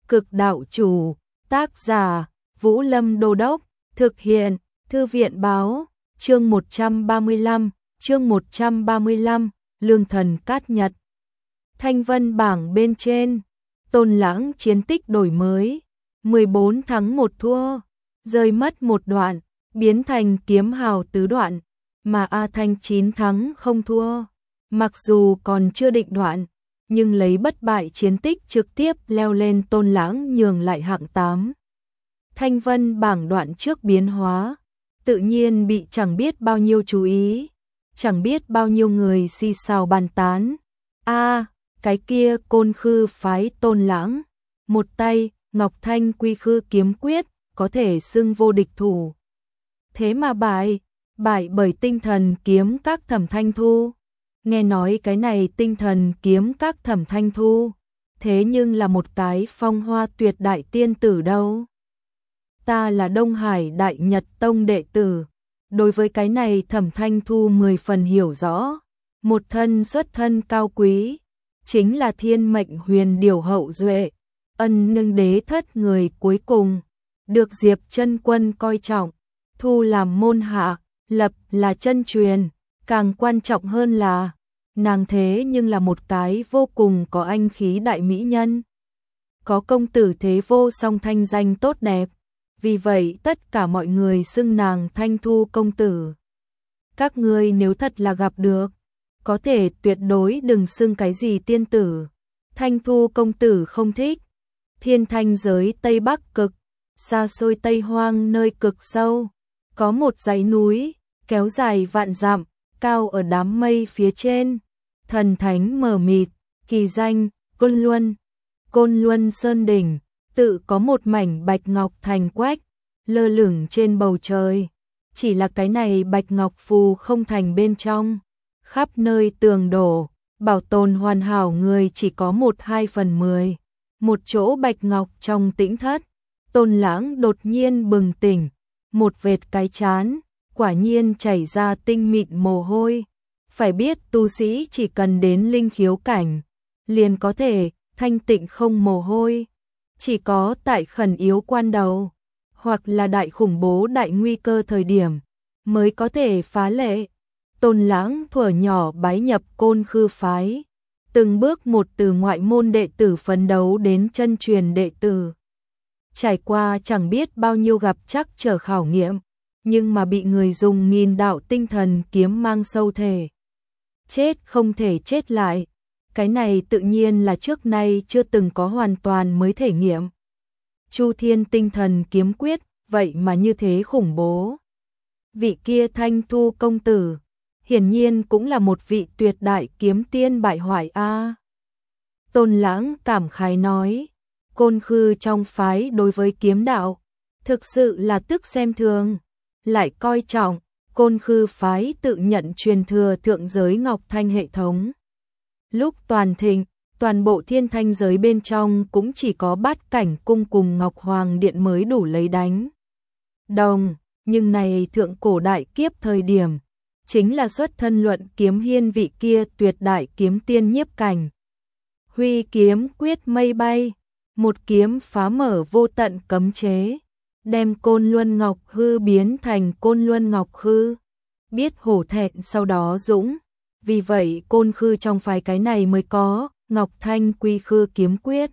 Cực đạo chủ, tác giả, Vũ Lâm Đô Đốc, thực hiện, Thư viện báo, chương 135, Lương Thần Cát Nhật. Thanh vân bảng bên trên, Tôn Lãng chiến tích đổi mới, 14 thắng 1 thua, rơi mất một đoạn, biến thành kiếm hào tứ đoạn, mà A Thanh 9 thắng không thua. Mặc dù còn chưa định đoạn, nhưng lấy bất bại chiến tích trực tiếp leo lên Tôn Lãng nhường lại hạng 8. Thanh vân bảng đoạn trước biến hóa, tự nhiên bị chẳng biết bao nhiêu chú ý, chẳng biết bao nhiêu người xì xào bàn tán. Cái kia Côn Khư phái Tôn Lãng, một tay Ngọc Thanh Quy Khư kiếm quyết, có thể xưng vô địch thủ. Thế mà bại bởi tinh thần kiếm các Thẩm Thanh Thu. Nghe nói cái này tinh thần kiếm các Thẩm Thanh Thu, thế nhưng là một cái phong hoa tuyệt đại tiên tử đâu. Ta là Đông Hải Đại Nhật Tông đệ tử, đối với cái này Thẩm Thanh Thu 10 phần hiểu rõ, một thân xuất thân cao quý, chính là thiên mệnh huyền điều hậu duệ, ân nương đế thất người cuối cùng, được Diệp Chân Quân coi trọng, thu làm môn hạ, lập là chân truyền, càng quan trọng hơn là nàng thế nhưng là một cái vô cùng có anh khí đại mỹ nhân, có công tử thế vô song thanh danh tốt đẹp, vì vậy tất cả mọi người xưng nàng Thanh Thu công tử. Các ngươi nếu thật là gặp được, có thể tuyệt đối đừng xưng cái gì tiên tử. Thanh Thu công tử không thích. Thiên thanh giới Tây Bắc cực, xa xôi Tây Hoang nơi cực sâu, có một dãy núi, kéo dài vạn dặm, cao ở đám mây phía trên. Thần thánh mờ mịt, kỳ danh, Côn Luân Sơn Đỉnh, tự có một mảnh bạch ngọc thành quách, lơ lửng trên bầu trời. Chỉ là cái này bạch ngọc phù không thành bên trong, khắp nơi tường đổ, bảo tồn hoàn hảo người chỉ có 1/2/10. Một chỗ bạch ngọc trong tĩnh thất, Tôn Lãng đột nhiên bừng tỉnh, một vệt cái chán, quả nhiên chảy ra tinh mịn mồ hôi. Phải biết tu sĩ chỉ cần đến linh khiếu cảnh, liền có thể thanh tịnh không mồ hôi. Chỉ có tại khẩn yếu quan đầu, hoặc là đại khủng bố đại nguy cơ thời điểm, mới có thể phá lệ. Tôn Lãng thuở nhỏ bái nhập Côn Khư phái, từng bước một từ ngoại môn đệ tử phấn đấu đến chân truyền đệ tử. Trải qua chẳng biết bao nhiêu gặp trắc trở khảo nghiệm, nhưng mà bị người dùng nghìn đạo tinh thần kiếm mang sâu thể. Chết không thể chết lại, cái này tự nhiên là trước nay chưa từng có hoàn toàn mới thể nghiệm. Chu Thiên tinh thần kiếm quyết, vậy mà như thế khủng bố. Vị kia Thanh Thu công tử, hiển nhiên cũng là một vị tuyệt đại kiếm tiên bại hoại a. Tôn Lãng cảm khái nói, Côn Khư trong phái đối với kiếm đạo, thực sự là tức xem thường, lại coi trọng. Côn Khư phái tự nhận truyền thừa thượng giới Ngọc Thanh hệ thống. Lúc toàn thịnh, toàn bộ thiên thanh giới bên trong cũng chỉ có Bát Cảnh cung cùng Ngọc Hoàng Điện mới đủ lấy đánh đồng, nhưng này thượng cổ đại kiếp thời điểm, chính là xuất thân Luận Kiếm Hiên vị kia tuyệt đại kiếm tiên nhiếp cảnh. Huy kiếm quyết mây bay, một kiếm phá mở vô tận cấm chế, đem Côn Luân Ngọc Hư biến thành Côn Luân Ngọc Hư, biết hổ thẹn sau đó dũng, vì vậy Côn Khư trong phái cái này mới có Ngọc Thanh Quy Khư kiếm quyết,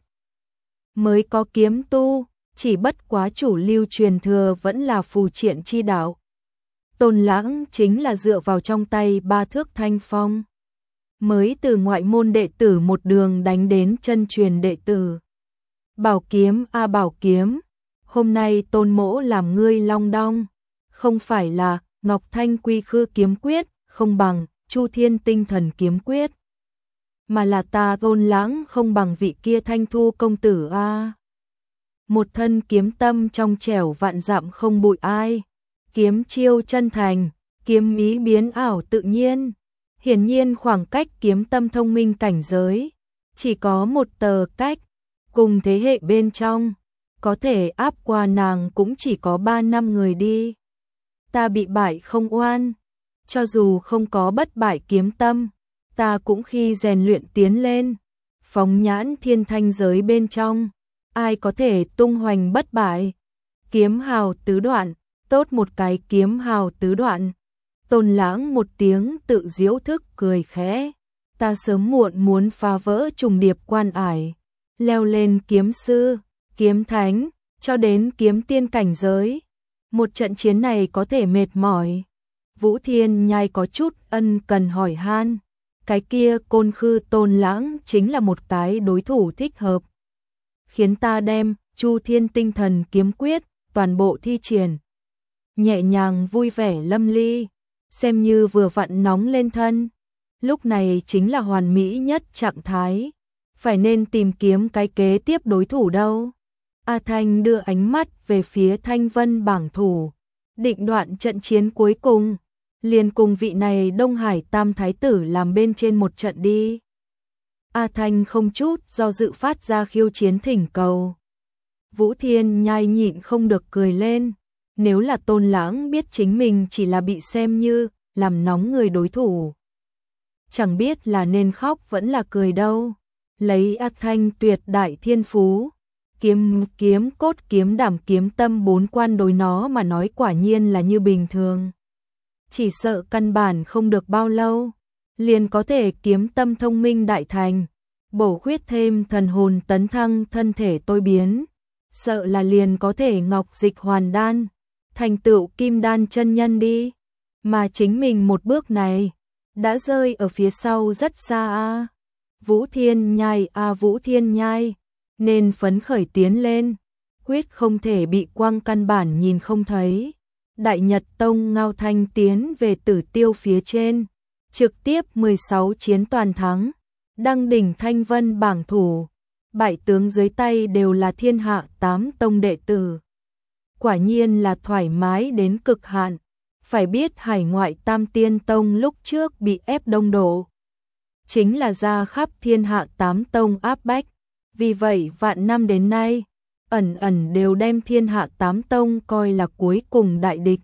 mới có kiếm tu, chỉ bất quá chủ lưu truyền thừa vẫn là phù triện chi đạo. Tôn Lãng chính là dựa vào trong tay 3 thước thanh phong, mới từ ngoại môn đệ tử một đường đánh đến chân truyền đệ tử. Bảo kiếm a bảo kiếm, hôm nay Tôn mỗ làm ngươi long đong, không phải là Ngọc Thanh Quy Khư kiếm quyết, không bằng Chu Thiên tinh thần kiếm quyết, mà là ta Tôn Lãng không bằng vị kia Thanh Thu công tử a. Một thân kiếm tâm trong trẻo vạn dặm không bụi ai, kiếm chiêu chân thành, kiếm ý biến ảo tự nhiên. Hiển nhiên khoảng cách kiếm tâm thông minh cảnh giới, chỉ có một tờ cách, cùng thế hệ bên trong, có thể áp qua nàng cũng chỉ có 3 năm người đi. Ta bị bại không oan, cho dù không có bất bại kiếm tâm, ta cũng khi rèn luyện tiến lên, phóng nhãn thiên thanh giới bên trong, ai có thể tung hoành bất bại. Kiếm hào tứ đoạn, tốt một cái kiếm hào tứ đoạn. Tôn Lãng một tiếng tự giễu thức cười khẽ, ta sớm muộn muốn phá vỡ trùng điệp quan ải, leo lên kiếm sư, kiếm thánh, cho đến kiếm tiên cảnh giới. Một trận chiến này có thể mệt mỏi. Vũ Thiên Nhai có chút ân cần hỏi han, cái kia Côn Khư Tôn Lãng chính là một cái đối thủ thích hợp. Khiến ta đem Chu Thiên Tinh Thần Kiếm Quyết toàn bộ thi triển. Nhẹ nhàng vui vẻ lâm ly, xem như vừa vặn nóng lên thân. Lúc này chính là hoàn mỹ nhất trạng thái. Phải nên tìm kiếm cái kế tiếp đối thủ đâu. A Thanh đưa ánh mắt về phía Thanh Vân bảng thủ. Định đoạn trận chiến cuối cùng. Liền cùng vị này Đông Hải Tam Thái Tử làm bên trên một trận đi. A Thanh không chút do dự phát ra khiêu chiến thỉnh cầu. Vũ Thiên Nhai nhịn không được cười lên. Nếu là Tôn Lãng biết chính mình chỉ là bị xem như làm nóng người đối thủ, chẳng biết là nên khóc vẫn là cười đâu. Lấy A Thanh tuyệt đại thiên phú, kiếm cốt kiếm đảm kiếm tâm bốn quan đối nó mà nói quả nhiên là như bình thường. Chỉ sợ căn bản không được bao lâu, liền có thể kiếm tâm thông minh đại thành, bổ khuyết thêm thần hồn tấn thăng thân thể tôi biến, sợ là liền có thể ngọc dịch hoàn đan, thành tựu kim đan chân nhân đi. Mà chính mình một bước này đã rơi ở phía sau rất xa a. Vũ Thiên Nhai Vũ Thiên Nhai nên phấn khởi tiến lên, quyết không thể bị quang căn bản nhìn không thấy. Đại Nhật Tông Ngao Thanh tiến về Tử Tiêu phía trên, trực tiếp 16 chiến toàn thắng, đăng đỉnh Thanh Vân bảng thủ. Bảy tướng dưới tay đều là thiên hạ 8 tông đệ tử. Quả nhiên là thoải mái đến cực hạn. Phải biết hải ngoại Tam Tiên Tông lúc trước bị ép đông đổ, chính là ra khắp thiên hạ 8 tông áp bách. Vì vậy vạn năm đến nay, ẩn đều đem thiên hạ 8 tông coi là cuối cùng đại địch.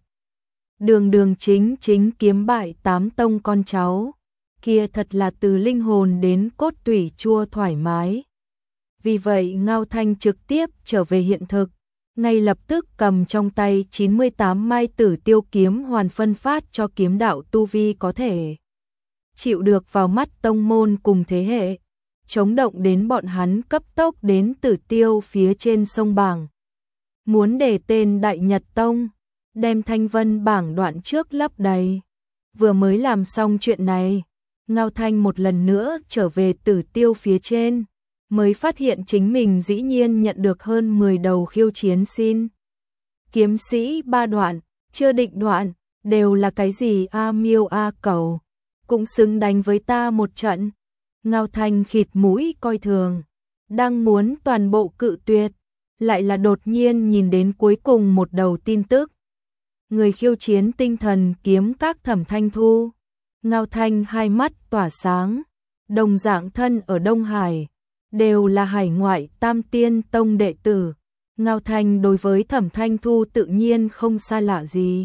Đường chính kiếm bại 8 tông con cháu, kia thật là từ linh hồn đến cốt tủy chua thoải mái. Vì vậy Ngao Thanh trực tiếp trở về hiện thực, ngay lập tức cầm trong tay 98 mai Tử Tiêu kiếm hoàn phân phát cho kiếm đạo tu vi có thể chịu được vào mắt tông môn cùng thế hệ, chống động đến bọn hắn cấp tốc đến Tử Tiêu phía trên sông bảng. Muốn để tên Đại Nhật Tông, đem Thanh Vân bảng đoạn trước lấp đầy. Vừa mới làm xong chuyện này, Ngao Thanh một lần nữa trở về Tử Tiêu phía trên, mới phát hiện chính mình dĩ nhiên nhận được hơn 10 đầu khiêu chiến xin. Kiếm sĩ 3 đoạn, chưa định đoạn, đều là cái gì a miêu a cầu, cũng xứng đánh với ta một trận. Ngao Thanh khịt mũi coi thường, đang muốn toàn bộ cự tuyệt, lại là đột nhiên nhìn đến cuối cùng một đầu tin tức. Người khiêu chiến tinh thần kiếm các Thẩm Thanh Thu. Ngao Thanh hai mắt tỏa sáng, đồng dạng thân ở Đông Hải, đều là hải ngoại Tam Tiên Tông đệ tử. Ngao Thanh đối với Thẩm Thanh Thu tự nhiên không xa lạ gì.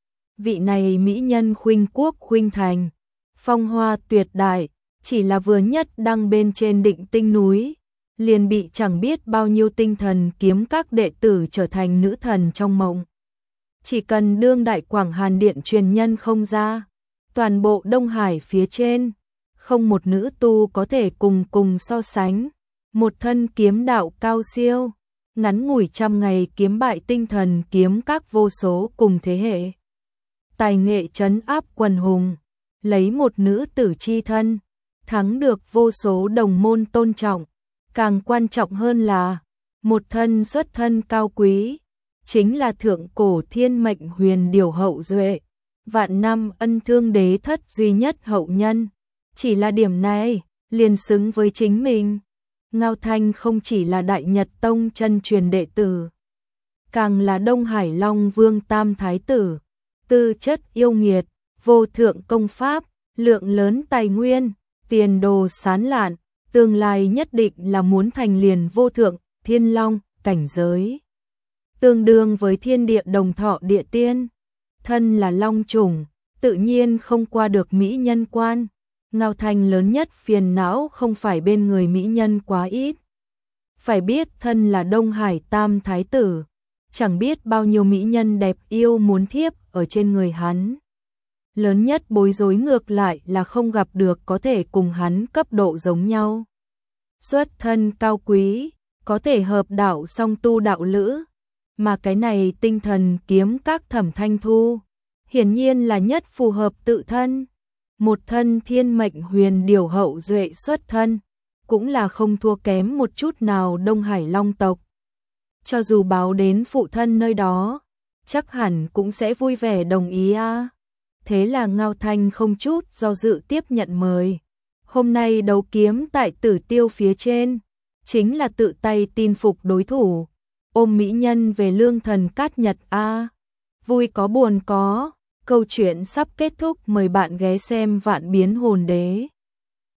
Vị này mỹ nhân khuynh quốc khuynh thành, phong hoa tuyệt đại, chỉ là vừa nhất đăng bên trên Định Tinh núi, liền bị chẳng biết bao nhiêu tinh thần kiếm các đệ tử trở thành nữ thần trong mộng. Chỉ cần đương đại Quảng Hàn Điện truyền nhân không ra, toàn bộ Đông Hải phía trên, không một nữ tu có thể cùng so sánh. Một thân kiếm đạo cao siêu, ngắn ngủi trăm ngày kiếm bại tinh thần kiếm các vô số cùng thế hệ. Tài nghệ trấn áp quần hùng, lấy một nữ tử chi thân, thắng được vô số đồng môn tôn trọng. Càng quan trọng hơn là, một thân xuất thân cao quý, chính là thượng cổ thiên mệnh huyền điều hậu duệ, vạn năm ân thương đế thất duy nhất hậu nhân. Chỉ là điểm này, liền xứng với chính mình. Ngao Thanh không chỉ là Đại Nhật Tông chân truyền đệ tử, càng là Đông Hải Long Vương Tam Thái Tử, tư chất yêu nghiệt, vô thượng công pháp, lượng lớn tài nguyên, tiền đồ sán lạn, tương lai nhất định là muốn thành liền vô thượng, thiên long, cảnh giới. Tương đương với thiên địa đồng thọ địa tiên, thân là long chủng, tự nhiên không qua được mỹ nhân quan. Ngao Thanh lớn nhất phiền não không phải bên người mỹ nhân quá ít, Phải biết thân là Đông Hải Tam Thái Tử, chẳng biết bao nhiêu mỹ nhân đẹp yêu muốn thiếp ở trên người hắn. Lớn nhất bối rối ngược lại là không gặp được có thể cùng hắn cấp độ giống nhau. Xuất thân cao quý, có thể hợp đạo song tu đạo lữ, mà cái này tinh thần kiếm các Thẩm Thanh Thu, hiển nhiên là nhất phù hợp tự thân. Một thân thiên mệnh huyền điều hậu duệ xuất thân, cũng là không thua kém một chút nào Đông Hải Long tộc. Cho dù báo đến phụ thân nơi đó, chắc hẳn cũng sẽ vui vẻ đồng ý a. Thế là Ngao Thanh không chút do dự tiếp nhận mời. Hôm nay đấu kiếm tại Tử Tiêu phía trên, chính là tự tay tin phục đối thủ, ôm mỹ nhân về Lương Thần Cát Nhật a. Vui có buồn có, câu chuyện sắp kết thúc, mời bạn ghé xem Vạn Biến Hồn Đế.